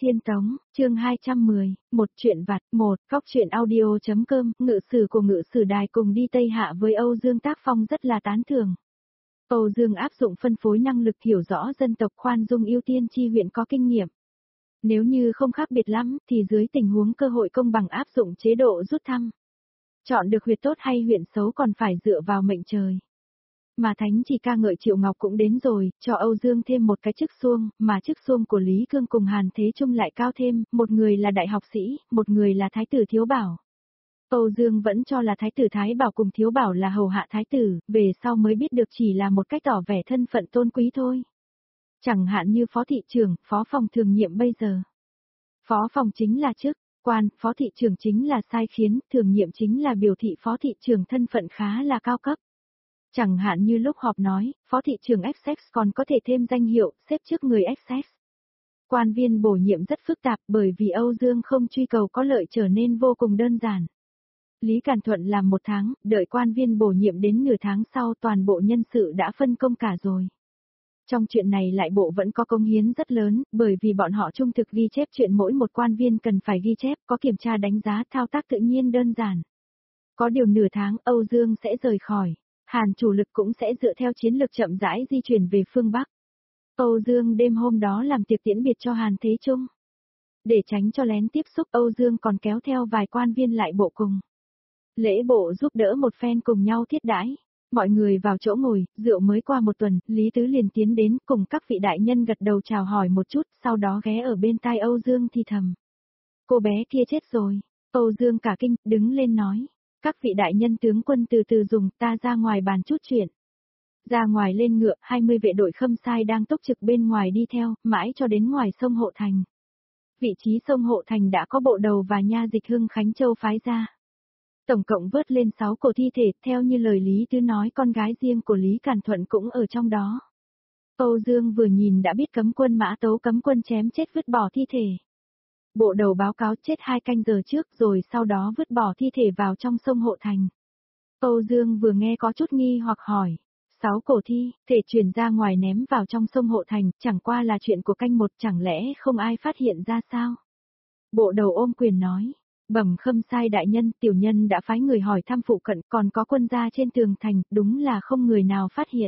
Thiên Tống, chương 210, một chuyện vặt, một, góc chuyện audio.com, ngự sử của ngự sử đài cùng đi Tây Hạ với Âu Dương tác phong rất là tán thưởng. Âu Dương áp dụng phân phối năng lực hiểu rõ dân tộc khoan dung ưu tiên chi huyện có kinh nghiệm. Nếu như không khác biệt lắm, thì dưới tình huống cơ hội công bằng áp dụng chế độ rút thăm. Chọn được huyện tốt hay huyện xấu còn phải dựa vào mệnh trời. Mà Thánh chỉ ca ngợi Triệu Ngọc cũng đến rồi, cho Âu Dương thêm một cái chức xuông, mà chức xuông của Lý Cương cùng Hàn Thế Trung lại cao thêm, một người là đại học sĩ, một người là Thái tử Thiếu Bảo. Âu Dương vẫn cho là Thái tử Thái Bảo cùng Thiếu Bảo là hầu hạ Thái tử, về sau mới biết được chỉ là một cách tỏ vẻ thân phận tôn quý thôi. Chẳng hạn như phó thị trưởng, phó phòng thường nhiệm bây giờ. Phó phòng chính là chức quan, phó thị trưởng chính là sai khiến, thường nhiệm chính là biểu thị phó thị trưởng thân phận khá là cao cấp. Chẳng hạn như lúc họp nói, phó thị trưởng Essex còn có thể thêm danh hiệu, xếp trước người Essex. Quan viên bổ nhiệm rất phức tạp bởi vì Âu Dương không truy cầu có lợi trở nên vô cùng đơn giản. Lý Càn Thuận làm 1 tháng, đợi quan viên bổ nhiệm đến nửa tháng sau toàn bộ nhân sự đã phân công cả rồi. Trong chuyện này lại bộ vẫn có công hiến rất lớn, bởi vì bọn họ trung thực ghi chép chuyện mỗi một quan viên cần phải ghi chép, có kiểm tra đánh giá thao tác tự nhiên đơn giản. Có điều nửa tháng Âu Dương sẽ rời khỏi. Hàn chủ lực cũng sẽ dựa theo chiến lược chậm rãi di chuyển về phương Bắc. Âu Dương đêm hôm đó làm tiệc tiễn biệt cho Hàn Thế Trung. Để tránh cho lén tiếp xúc Âu Dương còn kéo theo vài quan viên lại bộ cùng. Lễ bộ giúp đỡ một phen cùng nhau thiết đãi. Mọi người vào chỗ ngồi, rượu mới qua 1 tuần, Lý Tứ liền tiến đến cùng các vị đại nhân gật đầu chào hỏi một chút, sau đó ghé ở bên tai Âu Dương thì thầm. Cô bé kia chết rồi. Âu Dương cả kinh, đứng lên nói. Các vị đại nhân tướng quân từ từ dùng, ta ra ngoài bàn chút chuyện. Ra ngoài lên ngựa, 20 vệ đội Khâm Sai đang túc trực bên ngoài đi theo, mãi cho đến ngoài sông Hộ Thành. Vị trí sông Hộ Thành đã có bộ đầu và nha dịch Hưng Khánh Châu phái ra. Tổng cộng vớt lên 6 cổ thi thể, theo như lời Lý Tứ nói con gái riêng của Lý Càn Thuận cũng ở trong đó. Âu Dương vừa nhìn đã biết cấm quân Mã Tấu cấm quân chém chết vứt bỏ thi thể. Bộ đầu báo cáo chết 2 canh giờ trước rồi sau đó vứt bỏ thi thể vào trong sông Hộ Thành. Âu Dương vừa nghe có chút nghi hoặc hỏi. 6 cổ thi, thể chuyển ra ngoài ném vào trong sông Hộ Thành, chẳng qua là chuyện của canh 1 chẳng lẽ không ai phát hiện ra sao? Bộ đầu ôm quyền nói. Bẩm Khâm Sai đại nhân, tiểu nhân đã phái người hỏi thăm phụ cận còn có quân gia trên tường thành, đúng là không người nào phát hiện.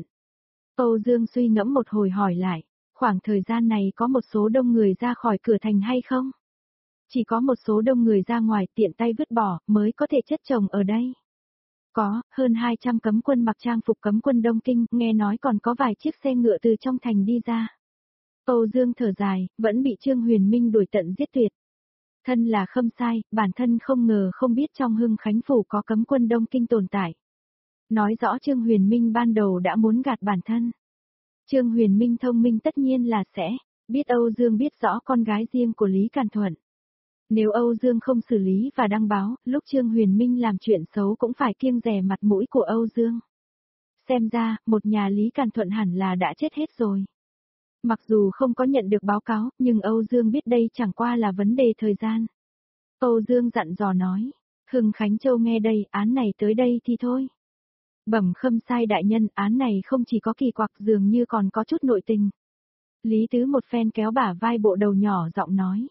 Âu Dương suy ngẫm một hồi hỏi lại. Khoảng thời gian này có một số đông người ra khỏi cửa thành hay không? Chỉ có một số đông người ra ngoài tiện tay vứt bỏ mới có thể chất chồng ở đây. Có, hơn 200 cấm quân mặc trang phục cấm quân Đông Kinh, nghe nói còn có vài chiếc xe ngựa từ trong thành đi ra. Âu Dương thở dài, vẫn bị Trương Huyền Minh đuổi tận giết tuyệt. Thân là Khâm Sai, bản thân không ngờ không biết trong Hưng Khánh Phủ có cấm quân Đông Kinh tồn tại. Nói rõ Trương Huyền Minh ban đầu đã muốn gạt bản thân. Trương Huyền Minh thông minh tất nhiên là sẽ biết Âu Dương biết rõ con gái riêng của Lý Càn Thuận. Nếu Âu Dương không xử lý và đăng báo, lúc Trương Huyền Minh làm chuyện xấu cũng phải kiêng dè mặt mũi của Âu Dương. Xem ra, một nhà Lý Càn Thuận hẳn là đã chết hết rồi. Mặc dù không có nhận được báo cáo, nhưng Âu Dương biết đây chẳng qua là vấn đề thời gian. Âu Dương dặn dò nói. Hưng Khánh Châu nghe đây, án này tới đây thì thôi. Bẩm Khâm Sai đại nhân, án này không chỉ có kỳ quặc dường như còn có chút nội tình. Lý Tứ một phen kéo bả vai bộ đầu nhỏ giọng nói.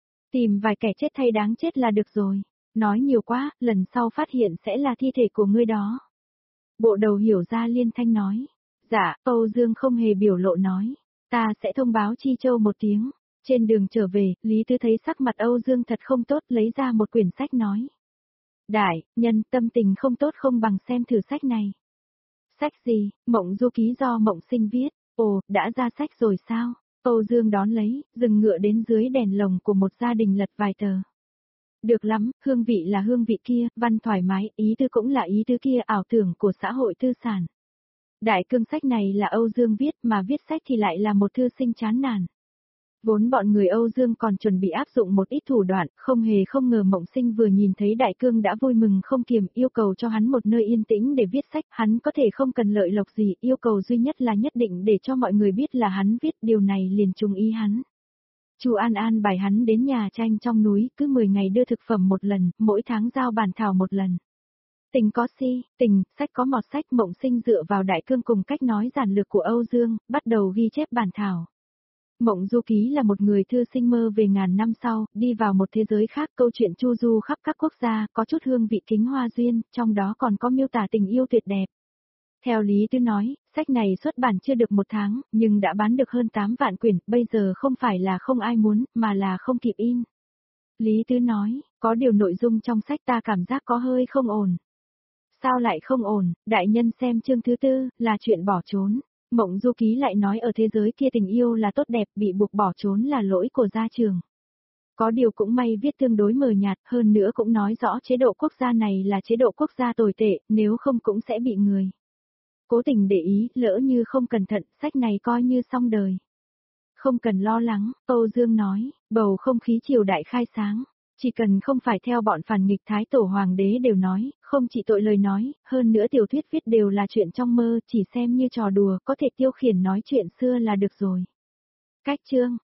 Tìm vài kẻ chết thay đáng chết là được rồi. Nói nhiều quá, lần sau phát hiện sẽ là thi thể của ngươi đó. Bộ đầu hiểu ra liên thanh nói. Dạ, Âu Dương không hề biểu lộ nói. Ta sẽ thông báo Chi Châu một tiếng. Trên đường trở về, Lý Tứ thấy sắc mặt Âu Dương thật không tốt lấy ra một quyển sách nói. Đại, nhân tâm tình không tốt không bằng xem thử sách này. Sách gì, Mộng Du Ký do Mộng Sinh viết. Ồ, đã ra sách rồi sao? Âu Dương đón lấy, dừng ngựa đến dưới đèn lồng của một gia đình lật vài tờ. Được lắm, hương vị là hương vị kia, văn thoải mái, ý tư cũng là ý tư kia, ảo tưởng của xã hội tư sản. Đại cương sách này là Âu Dương viết mà viết sách thì lại là một thư sinh chán nản. Vốn bọn người Âu Dương còn chuẩn bị áp dụng một ít thủ đoạn, không hề không ngờ Mộng Sinh vừa nhìn thấy Đại Cương đã vui mừng không kiềm, yêu cầu cho hắn một nơi yên tĩnh để viết sách, hắn có thể không cần lợi lộc gì, yêu cầu duy nhất là nhất định để cho mọi người biết là hắn viết, điều này liền trùng ý hắn. Chu An An bài hắn đến nhà tranh trong núi, cứ 10 ngày đưa thực phẩm một lần, mỗi tháng giao bản thảo một lần. Tình có si, tình, sách có mọt sách. Mộng Sinh dựa vào Đại Cương cùng cách nói giản lược của Âu Dương, bắt đầu ghi chép bản thảo. Mộng Du Ký là một người thư sinh mơ về ngàn năm sau, đi vào một thế giới khác, câu chuyện chu du khắp các quốc gia, có chút hương vị Kính Hoa Duyên, trong đó còn có miêu tả tình yêu tuyệt đẹp. Theo Lý Tư nói, sách này xuất bản chưa được 1 tháng, nhưng đã bán được hơn 8 vạn quyển, bây giờ không phải là không ai muốn, mà là không kịp in. Lý Tư nói, có điều nội dung trong sách ta cảm giác có hơi không ổn. Sao lại không ổn, đại nhân xem chương thứ 4, là chuyện bỏ trốn. Mộng Du Ký lại nói ở thế giới kia tình yêu là tốt đẹp, bị buộc bỏ trốn là lỗi của gia trường. Có điều cũng may viết tương đối mờ nhạt, hơn nữa cũng nói rõ chế độ quốc gia này là chế độ quốc gia tồi tệ, nếu không cũng sẽ bị người cố tình để ý, lỡ như không cẩn thận, sách này coi như xong đời. Không cần lo lắng, Âu Dương nói, bầu không khí triều đại khai sáng. Chỉ cần không phải theo bọn phản nghịch Thái Tổ Hoàng đế đều nói, không chỉ tội lời nói, hơn nữa tiểu thuyết viết đều là chuyện trong mơ, chỉ xem như trò đùa, có thể tiêu khiển nói chuyện xưa là được rồi. Cách chương